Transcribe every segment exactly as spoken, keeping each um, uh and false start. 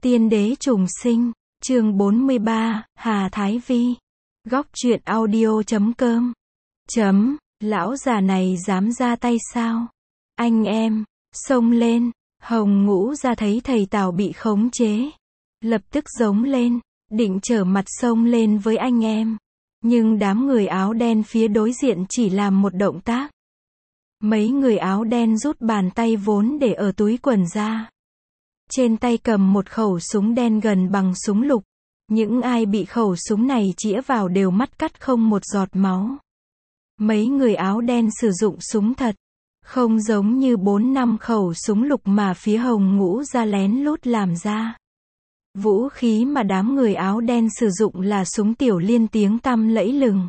Tiên đế trùng sinh, chương bốn mươi ba, Hà Thái Vi. Góc truyện audio chấm com. Chấm, lão già này dám ra tay sao? Anh em, xông lên, Hồng Ngũ ra thấy thầy Tào bị khống chế. Lập tức giống lên, định trở mặt xông lên với anh em. Nhưng đám người áo đen phía đối diện chỉ làm một động tác. Mấy người áo đen rút bàn tay vốn để ở túi quần ra. Trên tay cầm một khẩu súng đen gần bằng súng lục. Những ai bị khẩu súng này chĩa vào đều mắt cắt không một giọt máu. Mấy người áo đen sử dụng súng thật. Không giống như bốn năm khẩu súng lục mà phía Hồng Ngũ ra lén lút làm ra. Vũ khí mà đám người áo đen sử dụng là súng tiểu liên tiếng tăm lẫy lừng.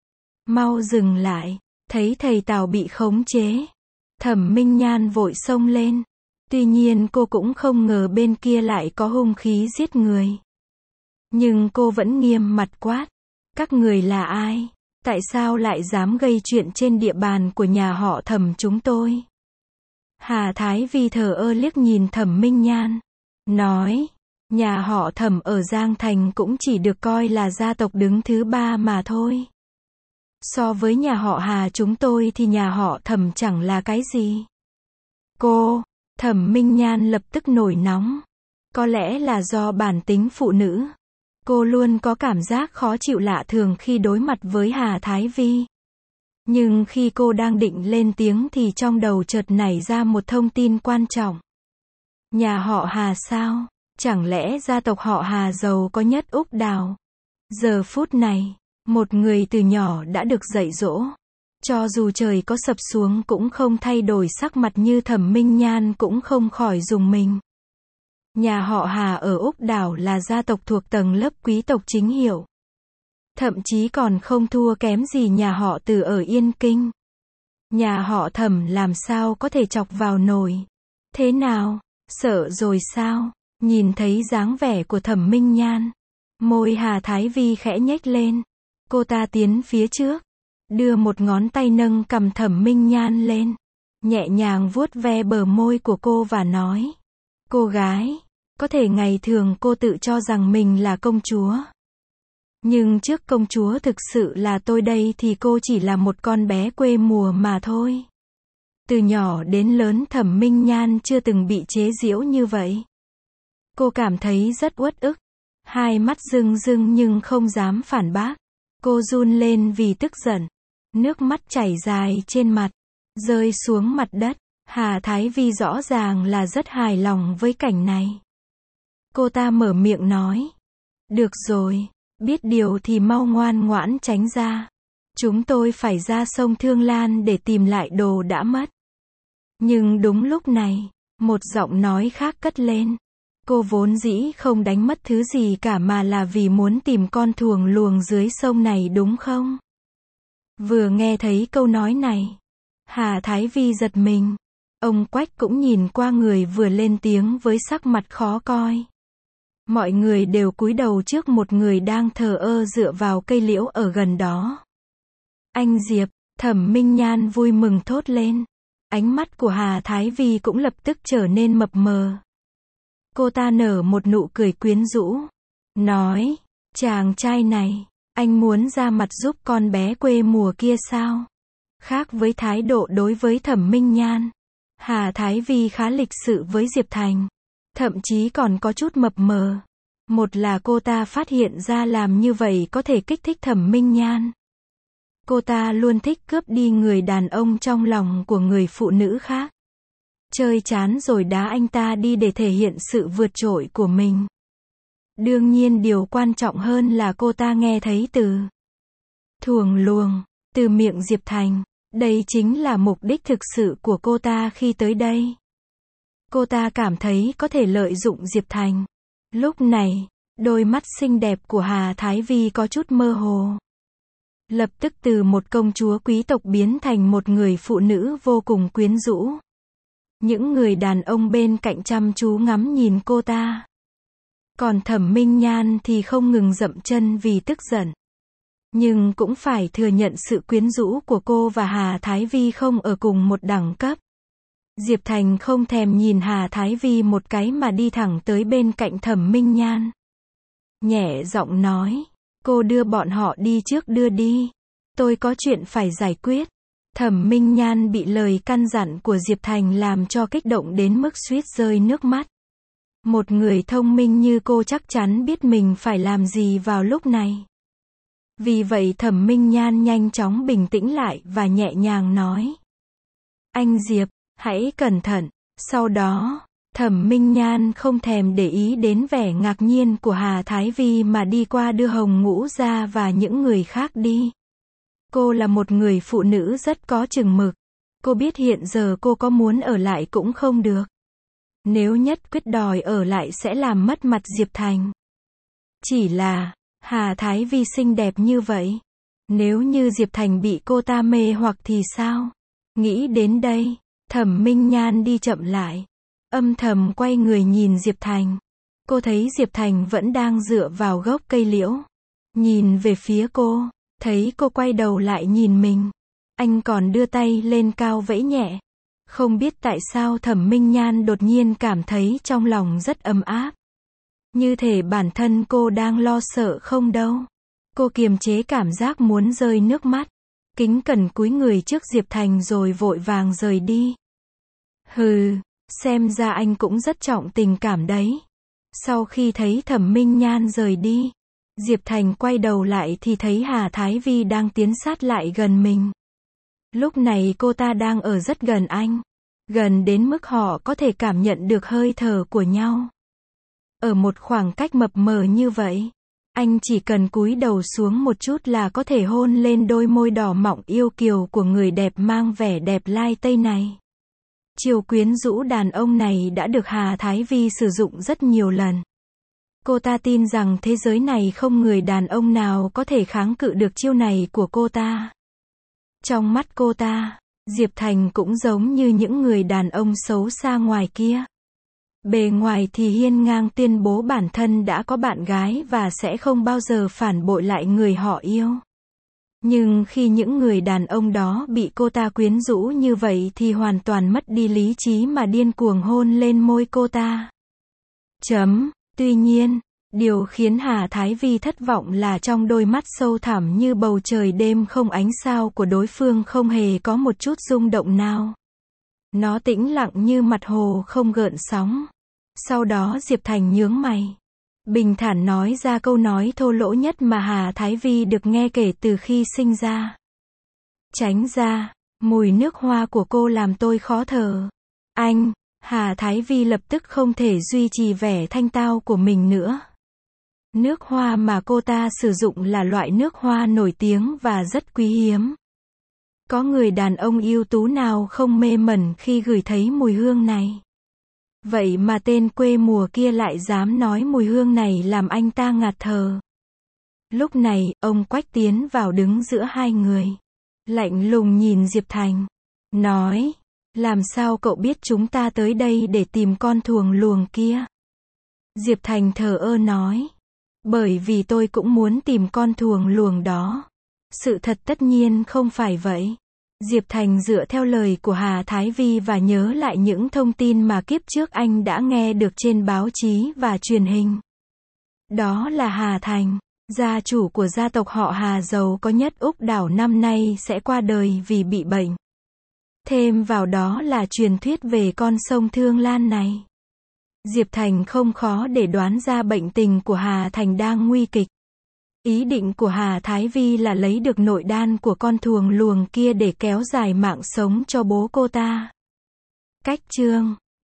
Mau dừng lại, thấy thầy Tào bị khống chế. Thẩm Minh Nhan vội xông lên. Tuy nhiên cô cũng không ngờ bên kia lại có hung khí giết người. Nhưng cô vẫn nghiêm mặt quát. Các người là ai? Tại sao lại dám gây chuyện trên địa bàn của nhà họ Thẩm chúng tôi? Hà Thái Vi thờ ơ liếc nhìn Thẩm Minh Nhan. Nói, nhà họ Thẩm ở Giang Thành cũng chỉ được coi là gia tộc đứng thứ ba mà thôi. So với nhà họ Hà chúng tôi thì nhà họ Thẩm chẳng là cái gì. Cô, Thẩm Minh Nhan lập tức nổi nóng. Có lẽ là do bản tính phụ nữ. Cô luôn có cảm giác khó chịu lạ thường khi đối mặt với Hà Thái Vi. Nhưng khi cô đang định lên tiếng thì trong đầu chợt nảy ra một thông tin quan trọng. Nhà họ Hà sao? Chẳng lẽ gia tộc họ Hà giàu có nhất Úc Đào? Giờ phút này, một người từ nhỏ đã được dạy dỗ. Cho dù trời có sập xuống cũng không thay đổi sắc mặt như Thẩm Minh Nhan cũng không khỏi rùng mình. Nhà họ Hà ở Úc Đảo là gia tộc thuộc tầng lớp quý tộc chính hiệu. Thậm chí còn không thua kém gì nhà họ Từ ở Yên Kinh. Nhà họ Thẩm làm sao có thể chọc vào nổi. Thế nào? Sợ rồi sao? Nhìn thấy dáng vẻ của Thẩm Minh Nhan. Môi Hà Thái Vi khẽ nhếch lên. Cô ta tiến phía trước. Đưa một ngón tay nâng cầm Thẩm Minh Nhan lên. Nhẹ nhàng vuốt ve bờ môi của cô và nói. Cô gái, có thể ngày thường cô tự cho rằng mình là công chúa. Nhưng trước công chúa thực sự là tôi đây thì cô chỉ là một con bé quê mùa mà thôi. Từ nhỏ đến lớn Thẩm Minh Nhan chưa từng bị chế giễu như vậy. Cô cảm thấy rất uất ức. Hai mắt rưng rưng nhưng không dám phản bác. Cô run lên vì tức giận. Nước mắt chảy dài trên mặt. Rơi xuống mặt đất. Hà Thái Vi rõ ràng là rất hài lòng với cảnh này. Cô ta mở miệng nói. Được rồi, biết điều thì mau ngoan ngoãn tránh ra. Chúng tôi phải ra sông Thương Lan để tìm lại đồ đã mất. Nhưng đúng lúc này, một giọng nói khác cất lên. Cô vốn dĩ không đánh mất thứ gì cả mà là vì muốn tìm con thuồng luồng dưới sông này đúng không? Vừa nghe thấy câu nói này, Hà Thái Vi giật mình. Ông Quách cũng nhìn qua người vừa lên tiếng với sắc mặt khó coi. Mọi người đều cúi đầu trước một người đang thờ ơ dựa vào cây liễu ở gần đó. Anh Diệp, Thẩm Minh Nhan vui mừng thốt lên. Ánh mắt của Hà Thái Vi cũng lập tức trở nên mập mờ. Cô ta nở một nụ cười quyến rũ. Nói, chàng trai này, anh muốn ra mặt giúp con bé quê mùa kia sao? Khác với thái độ đối với Thẩm Minh Nhan, Hà Thái Vi khá lịch sự với Diệp Thành. Thậm chí còn có chút mập mờ. Một là cô ta phát hiện ra làm như vậy có thể kích thích Thẩm Minh Nhan. Cô ta luôn thích cướp đi người đàn ông trong lòng của người phụ nữ khác. Chơi chán rồi đá anh ta đi để thể hiện sự vượt trội của mình. Đương nhiên điều quan trọng hơn là cô ta nghe thấy từ thuồng luồng, từ miệng Diệp Thành. Đây chính là mục đích thực sự của cô ta khi tới đây. Cô ta cảm thấy có thể lợi dụng Diệp Thành. Lúc này, đôi mắt xinh đẹp của Hà Thái Vi có chút mơ hồ. Lập tức từ một công chúa quý tộc biến thành một người phụ nữ vô cùng quyến rũ. Những người đàn ông bên cạnh chăm chú ngắm nhìn cô ta. Còn Thẩm Minh Nhan thì không ngừng dậm chân vì tức giận. Nhưng cũng phải thừa nhận sự quyến rũ của cô và Hà Thái Vi không ở cùng một đẳng cấp. Diệp Thành không thèm nhìn Hà Thái Vi một cái mà đi thẳng tới bên cạnh Thẩm Minh Nhan. Nhẹ giọng nói, cô đưa bọn họ đi trước đưa đi. Tôi có chuyện phải giải quyết. Thẩm Minh Nhan bị lời căn dặn của Diệp Thành làm cho kích động đến mức suýt rơi nước mắt. Một người thông minh như cô chắc chắn biết mình phải làm gì vào lúc này. Vì vậy Thẩm Minh Nhan nhanh chóng bình tĩnh lại và nhẹ nhàng nói. Anh Diệp, hãy cẩn thận. Sau đó, Thẩm Minh Nhan không thèm để ý đến vẻ ngạc nhiên của Hà Thái Vi mà đi qua đưa Hồng Ngũ ra và những người khác đi. Cô là một người phụ nữ rất có chừng mực. Cô biết hiện giờ cô có muốn ở lại cũng không được. Nếu nhất quyết đòi ở lại sẽ làm mất mặt Diệp Thành. Chỉ là, Hà Thái Vi xinh đẹp như vậy. Nếu như Diệp Thành bị cô ta mê hoặc thì sao? Nghĩ đến đây, Thẩm Minh Nhan đi chậm lại. Âm thầm quay người nhìn Diệp Thành. Cô thấy Diệp Thành vẫn đang dựa vào gốc cây liễu. Nhìn về phía cô, thấy cô quay đầu lại nhìn mình. Anh còn đưa tay lên cao vẫy nhẹ. Không biết tại sao Thẩm Minh Nhan đột nhiên cảm thấy trong lòng rất ấm áp. Như thể bản thân cô đang lo sợ không đâu. Cô kiềm chế cảm giác muốn rơi nước mắt. Kính cẩn cúi người trước Diệp Thành rồi vội vàng rời đi. Hừ, xem ra anh cũng rất trọng tình cảm đấy. Sau khi thấy Thẩm Minh Nhan rời đi, Diệp Thành quay đầu lại thì thấy Hà Thái Vi đang tiến sát lại gần mình. Lúc này cô ta đang ở rất gần anh. Gần đến mức họ có thể cảm nhận được hơi thở của nhau. Ở một khoảng cách mập mờ như vậy, anh chỉ cần cúi đầu xuống một chút là có thể hôn lên đôi môi đỏ mọng yêu kiều của người đẹp mang vẻ đẹp lai tây này. Chiêu quyến rũ đàn ông này đã được Hà Thái Vi sử dụng rất nhiều lần. Cô ta tin rằng thế giới này không người đàn ông nào có thể kháng cự được chiêu này của cô ta. Trong mắt cô ta, Diệp Thành cũng giống như những người đàn ông xấu xa ngoài kia. Bề ngoài thì hiên ngang tuyên bố bản thân đã có bạn gái và sẽ không bao giờ phản bội lại người họ yêu. Nhưng khi những người đàn ông đó bị cô ta quyến rũ như vậy thì hoàn toàn mất đi lý trí mà điên cuồng hôn lên môi cô ta. Chấm. Tuy nhiên, điều khiến Hà Thái Vi thất vọng là trong đôi mắt sâu thẳm như bầu trời đêm không ánh sao của đối phương không hề có một chút rung động nào. Nó tĩnh lặng như mặt hồ không gợn sóng. Sau đó Diệp Thành nhướng mày. Bình thản nói ra câu nói thô lỗ nhất mà Hà Thái Vi được nghe kể từ khi sinh ra. Tránh ra, mùi nước hoa của cô làm tôi khó thở. Anh, Hà Thái Vi lập tức không thể duy trì vẻ thanh tao của mình nữa. Nước hoa mà cô ta sử dụng là loại nước hoa nổi tiếng và rất quý hiếm. Có người đàn ông ưu tú nào không mê mẩn khi ngửi thấy mùi hương này. Vậy mà tên quê mùa kia lại dám nói mùi hương này làm anh ta ngạt thở. Lúc này, ông Quách tiến vào đứng giữa hai người. Lạnh lùng nhìn Diệp Thành. Nói, làm sao cậu biết chúng ta tới đây để tìm con thuồng luồng kia? Diệp Thành thờ ơ nói. Bởi vì tôi cũng muốn tìm con thuồng luồng đó. Sự thật tất nhiên không phải vậy. Diệp Thành dựa theo lời của Hà Thái Vi và nhớ lại những thông tin mà kiếp trước anh đã nghe được trên báo chí và truyền hình. Đó là Hà Thành, gia chủ của gia tộc họ Hà giàu có nhất Úc đảo năm nay sẽ qua đời vì bị bệnh. Thêm vào đó là truyền thuyết về con sông Thương Lan này. Diệp Thành không khó để đoán ra bệnh tình của Hà Thành đang nguy kịch. Ý định của Hà Thái Vi là lấy được nội đan của con thuồng luồng kia để kéo dài mạng sống cho bố cô ta. Cách chương